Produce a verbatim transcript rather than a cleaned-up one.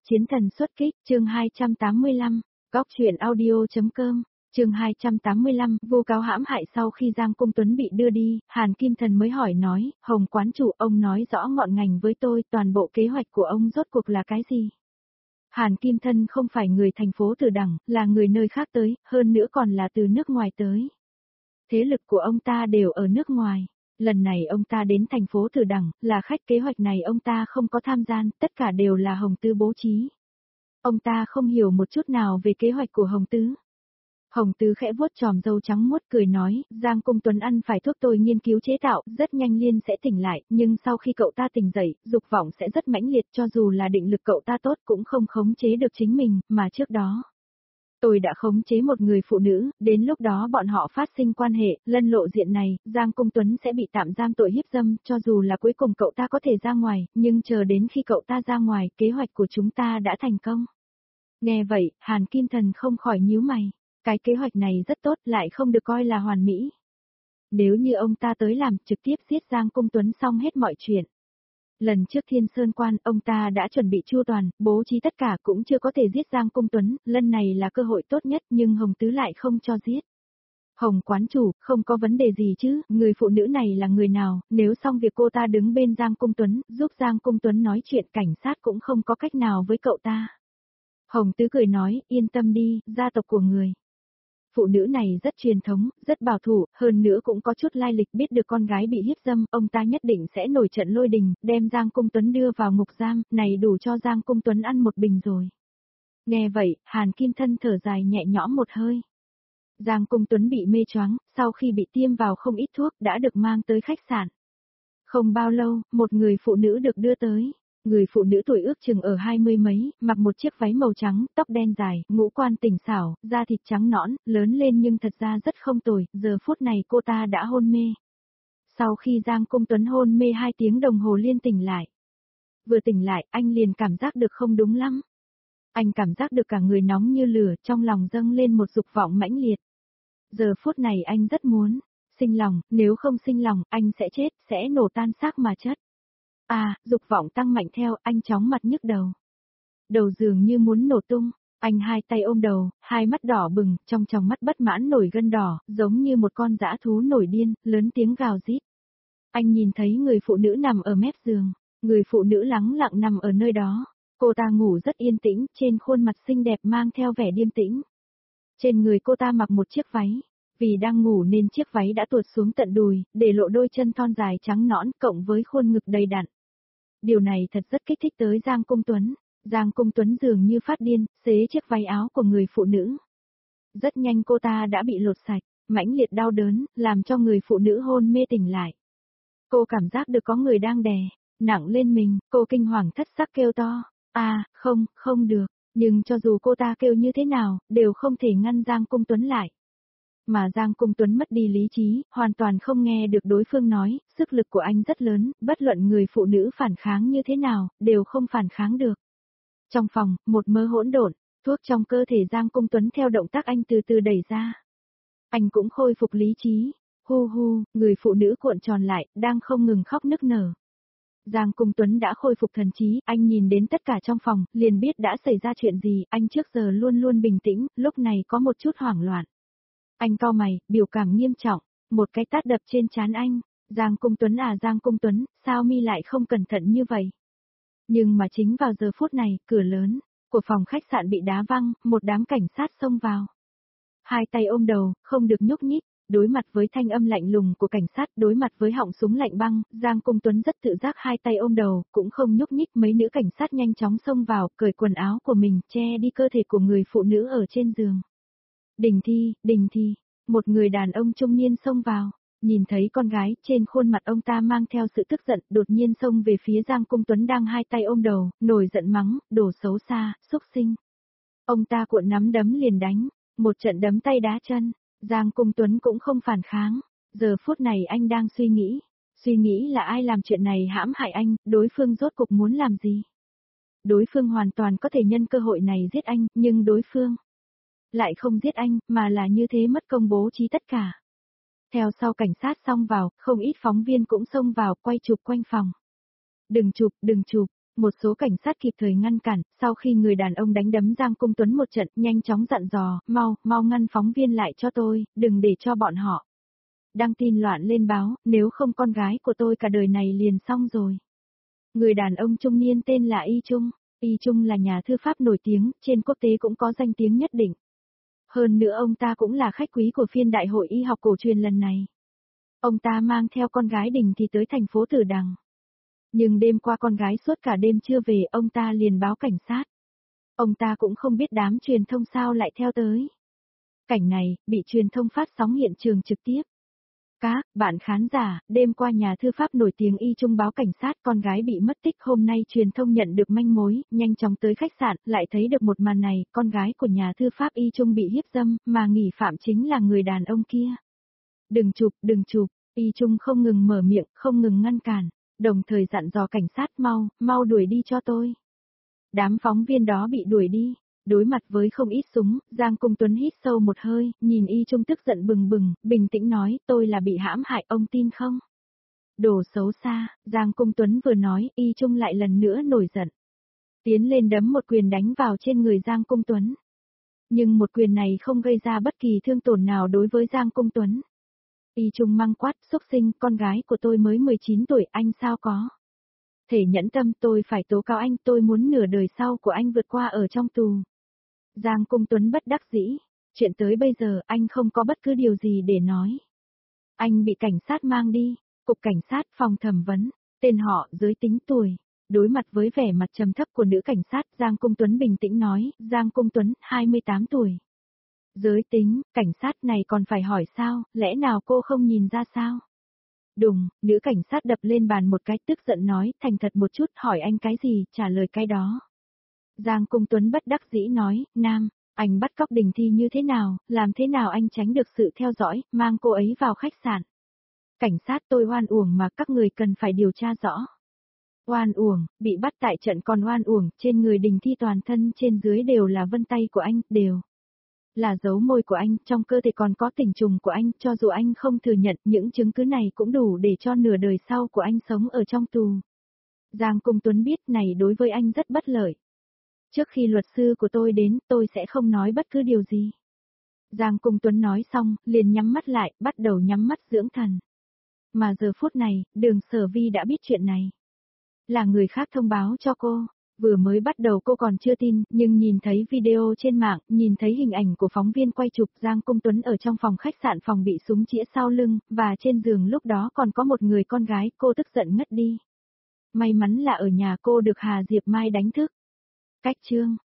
Chiến thần xuất kích, chương hai trăm tám mươi lăm, góc truyện audio.com, chương hai trăm tám mươi lăm, vu cáo hãm hại. Sau khi Giang Cung Tuấn bị đưa đi, Hàn Kim Thần mới hỏi nói, Hồng quán chủ, ông nói rõ ngọn ngành với tôi, toàn bộ kế hoạch của ông rốt cuộc là cái gì? Hàn Kim Thân không phải người thành phố Từ Đằng, là người nơi khác tới, hơn nữa còn là từ nước ngoài tới. Thế lực của ông ta đều ở nước ngoài. Lần này ông ta đến thành phố Từ Đằng, là khách, kế hoạch này ông ta không có tham gia, tất cả đều là Hồng Tứ bố trí. Ông ta không hiểu một chút nào về kế hoạch của Hồng Tứ. Hồng Tứ khẽ vuốt tròm râu trắng muốt cười nói, Giang Cung Tuấn ăn phải thuốc tôi nghiên cứu chế tạo, rất nhanh liền sẽ tỉnh lại, nhưng sau khi cậu ta tỉnh dậy, dục vọng sẽ rất mãnh liệt, cho dù là định lực cậu ta tốt cũng không khống chế được chính mình, mà trước đó. Tôi đã khống chế một người phụ nữ, đến lúc đó bọn họ phát sinh quan hệ, lân lộ diện này, Giang Cung Tuấn sẽ bị tạm giam tội hiếp dâm, cho dù là cuối cùng cậu ta có thể ra ngoài, nhưng chờ đến khi cậu ta ra ngoài, kế hoạch của chúng ta đã thành công. Nghe vậy, Hàn Kim Thần không khỏi nhíu mày, cái kế hoạch này rất tốt, lại không được coi là hoàn mỹ. Nếu như ông ta tới làm, trực tiếp giết Giang Cung Tuấn xong hết mọi chuyện. Lần trước Thiên Sơn Quan, ông ta đã chuẩn bị chu toàn, bố trí tất cả cũng chưa có thể giết Giang Cung Tuấn, lần này là cơ hội tốt nhất nhưng Hồng Tứ lại không cho giết. Hồng quán chủ, không có vấn đề gì chứ, người phụ nữ này là người nào, nếu xong việc cô ta đứng bên Giang Cung Tuấn, giúp Giang Cung Tuấn nói chuyện, cảnh sát cũng không có cách nào với cậu ta. Hồng Tứ cười nói, yên tâm đi, gia tộc của người. Phụ nữ này rất truyền thống, rất bảo thủ, hơn nữa cũng có chút lai lịch, biết được con gái bị hiếp dâm, ông ta nhất định sẽ nổi trận lôi đình, đem Giang Cung Tuấn đưa vào ngục giam, này đủ cho Giang Cung Tuấn ăn một bình rồi. Nghe vậy, Hàn Kim Thân thở dài nhẹ nhõm một hơi. Giang Cung Tuấn bị mê choáng, sau khi bị tiêm vào không ít thuốc, đã được mang tới khách sạn. Không bao lâu, một người phụ nữ được đưa tới. Người phụ nữ tuổi ước chừng ở hai mươi mấy, mặc một chiếc váy màu trắng, tóc đen dài, ngũ quan tỉnh xảo, da thịt trắng nõn, lớn lên nhưng thật ra rất không tồi, giờ phút này cô ta đã hôn mê. Sau khi Giang Cung Tuấn hôn mê hai tiếng đồng hồ liên tỉnh lại. Vừa tỉnh lại, anh liền cảm giác được không đúng lắm. Anh cảm giác được cả người nóng như lửa, trong lòng dâng lên một dục vọng mãnh liệt. Giờ phút này anh rất muốn sinh lòng, nếu không sinh lòng, anh sẽ chết, sẽ nổ tan xác mà chất. À, dục vọng tăng mạnh theo, anh chóng mặt nhức đầu. Đầu dường như muốn nổ tung, anh hai tay ôm đầu, hai mắt đỏ bừng, trong tròng mắt bất mãn nổi gân đỏ, giống như một con dã thú nổi điên, lớn tiếng gào rít. Anh nhìn thấy người phụ nữ nằm ở mép giường, người phụ nữ lắng lặng nằm ở nơi đó. Cô ta ngủ rất yên tĩnh, trên khuôn mặt xinh đẹp mang theo vẻ điềm tĩnh. Trên người cô ta mặc một chiếc váy. Vì đang ngủ nên chiếc váy đã tuột xuống tận đùi, để lộ đôi chân thon dài trắng nõn cộng với khuôn ngực đầy đặn. Điều này thật rất kích thích tới Giang Cung Tuấn. Giang Cung Tuấn dường như phát điên, xé chiếc váy áo của người phụ nữ. Rất nhanh cô ta đã bị lột sạch, mãnh liệt đau đớn, làm cho người phụ nữ hôn mê tỉnh lại. Cô cảm giác được có người đang đè nặng lên mình, cô kinh hoàng thất sắc kêu to. À, không, không được, nhưng cho dù cô ta kêu như thế nào, đều không thể ngăn Giang Cung Tuấn lại. Mà Giang Cung Tuấn mất đi lý trí, hoàn toàn không nghe được đối phương nói, sức lực của anh rất lớn, bất luận người phụ nữ phản kháng như thế nào, đều không phản kháng được. Trong phòng, một mớ hỗn độn, thuốc trong cơ thể Giang Cung Tuấn theo động tác anh từ từ đẩy ra. Anh cũng khôi phục lý trí, hu hu, người phụ nữ cuộn tròn lại, đang không ngừng khóc nức nở. Giang Cung Tuấn đã khôi phục thần trí, anh nhìn đến tất cả trong phòng, liền biết đã xảy ra chuyện gì, anh trước giờ luôn luôn bình tĩnh, lúc này có một chút hoảng loạn. Anh cau mày, biểu cảm nghiêm trọng, một cái tát đập trên trán anh. Giang Cung Tuấn à Giang Cung Tuấn, sao mi lại không cẩn thận như vậy? Nhưng mà chính vào giờ phút này, cửa lớn của phòng khách sạn bị đá văng, một đám cảnh sát xông vào. Hai tay ôm đầu, không được nhúc nhích, đối mặt với thanh âm lạnh lùng của cảnh sát, đối mặt với họng súng lạnh băng, Giang Cung Tuấn rất tự giác hai tay ôm đầu, cũng không nhúc nhích. Mấy nữ cảnh sát nhanh chóng xông vào, cởi quần áo của mình, che đi cơ thể của người phụ nữ ở trên giường. Đình Thi, Đình Thi, một người đàn ông trung niên xông vào, nhìn thấy con gái, trên khuôn mặt ông ta mang theo sự tức giận, đột nhiên xông về phía Giang Cung Tuấn đang hai tay ôm đầu, nổi giận mắng, đồ xấu xa, xúc sinh. Ông ta cuộn nắm đấm liền đánh, một trận đấm tay đá chân, Giang Cung Tuấn cũng không phản kháng, giờ phút này anh đang suy nghĩ, suy nghĩ là ai làm chuyện này hãm hại anh, đối phương rốt cục muốn làm gì. Đối phương hoàn toàn có thể nhân cơ hội này giết anh, nhưng đối phương lại không giết anh, mà là như thế mất công bố trí tất cả. Theo sau cảnh sát xông vào, không ít phóng viên cũng xông vào, quay chụp quanh phòng. Đừng chụp, đừng chụp, Một số cảnh sát kịp thời ngăn cản, sau khi người đàn ông đánh đấm Giang Cung Tuấn một trận, nhanh chóng dặn dò, mau, mau ngăn phóng viên lại cho tôi, đừng để cho bọn họ đăng tin loạn lên báo, nếu không con gái của tôi cả đời này liền xong rồi. Người đàn ông trung niên tên là Y Trung. Y Trung là nhà thư pháp nổi tiếng, trên quốc tế cũng có danh tiếng nhất định. Hơn nữa ông ta cũng là khách quý của phiên đại hội y học cổ truyền lần này. Ông ta mang theo con gái Đình thì tới thành phố Tử Đằng. Nhưng đêm qua con gái suốt cả đêm chưa về, ông ta liền báo cảnh sát. Ông ta cũng không biết đám truyền thông sao lại theo tới. Cảnh này, bị truyền thông phát sóng hiện trường trực tiếp. Các bạn khán giả, đêm qua nhà thư pháp nổi tiếng Y Trung báo cảnh sát con gái bị mất tích, hôm nay truyền thông nhận được manh mối, nhanh chóng tới khách sạn, lại thấy được một màn này, con gái của nhà thư pháp Y Trung bị hiếp dâm, mà nghi phạm chính là người đàn ông kia. Đừng chụp, đừng chụp, Y Trung không ngừng mở miệng, không ngừng ngăn cản, đồng thời dặn dò cảnh sát mau, mau đuổi đi cho tôi. Đám phóng viên đó bị đuổi đi. Đối mặt với không ít súng, Giang Cung Tuấn hít sâu một hơi, nhìn Y Trung tức giận bừng bừng, bình tĩnh nói, tôi là bị hãm hại, ông tin không? Đồ xấu xa, Giang Cung Tuấn vừa nói, Y Trung lại lần nữa nổi giận. Tiến lên đấm một quyền đánh vào trên người Giang Cung Tuấn. Nhưng một quyền này không gây ra bất kỳ thương tổn nào đối với Giang Cung Tuấn. Y Trung mang quát, xúc sinh, con gái của tôi mới mười chín tuổi, anh sao có thể nhẫn tâm, tôi phải tố cáo anh, tôi muốn nửa đời sau của anh vượt qua ở trong tù. Giang Cung Tuấn bất đắc dĩ, chuyện tới bây giờ anh không có bất cứ điều gì để nói. Anh bị cảnh sát mang đi, cục cảnh sát, phòng thẩm vấn, tên họ, giới tính, tuổi. Đối mặt với vẻ mặt trầm thấp của nữ cảnh sát, Giang Cung Tuấn bình tĩnh nói, Giang Cung Tuấn, hai mươi tám tuổi. Giới tính, cảnh sát này còn phải hỏi sao, lẽ nào cô không nhìn ra sao? Đùng, nữ cảnh sát đập lên bàn một cái, tức giận nói, thành thật một chút, hỏi anh cái gì, trả lời cái đó. Giang Cung Tuấn bất đắc dĩ nói, Nam, anh bắt cóc Đình Thi như thế nào, làm thế nào anh tránh được sự theo dõi, mang cô ấy vào khách sạn. Cảnh sát, tôi oan uổng mà các người cần phải điều tra rõ. Oan uổng, bị bắt tại trận còn oan uổng, trên người Đình Thi toàn thân trên dưới đều là vân tay của anh, đều là dấu môi của anh, trong cơ thể còn có tình trùng của anh, cho dù anh không thừa nhận, những chứng cứ này cũng đủ để cho nửa đời sau của anh sống ở trong tù. Giang Cung Tuấn biết này đối với anh rất bất lợi. Trước khi luật sư của tôi đến, tôi sẽ không nói bất cứ điều gì. Giang Cung Tuấn nói xong, liền nhắm mắt lại, bắt đầu nhắm mắt dưỡng thần. Mà giờ phút này, Đường Sở Vi đã biết chuyện này. Là người khác thông báo cho cô. Vừa mới bắt đầu cô còn chưa tin, nhưng nhìn thấy video trên mạng, nhìn thấy hình ảnh của phóng viên quay chụp Giang Cung Tuấn ở trong phòng khách sạn, phòng bị súng chĩa sau lưng, và trên giường lúc đó còn có một người con gái, cô tức giận ngất đi. May mắn là ở nhà cô được Hà Diệp Mai đánh thức. Cách chương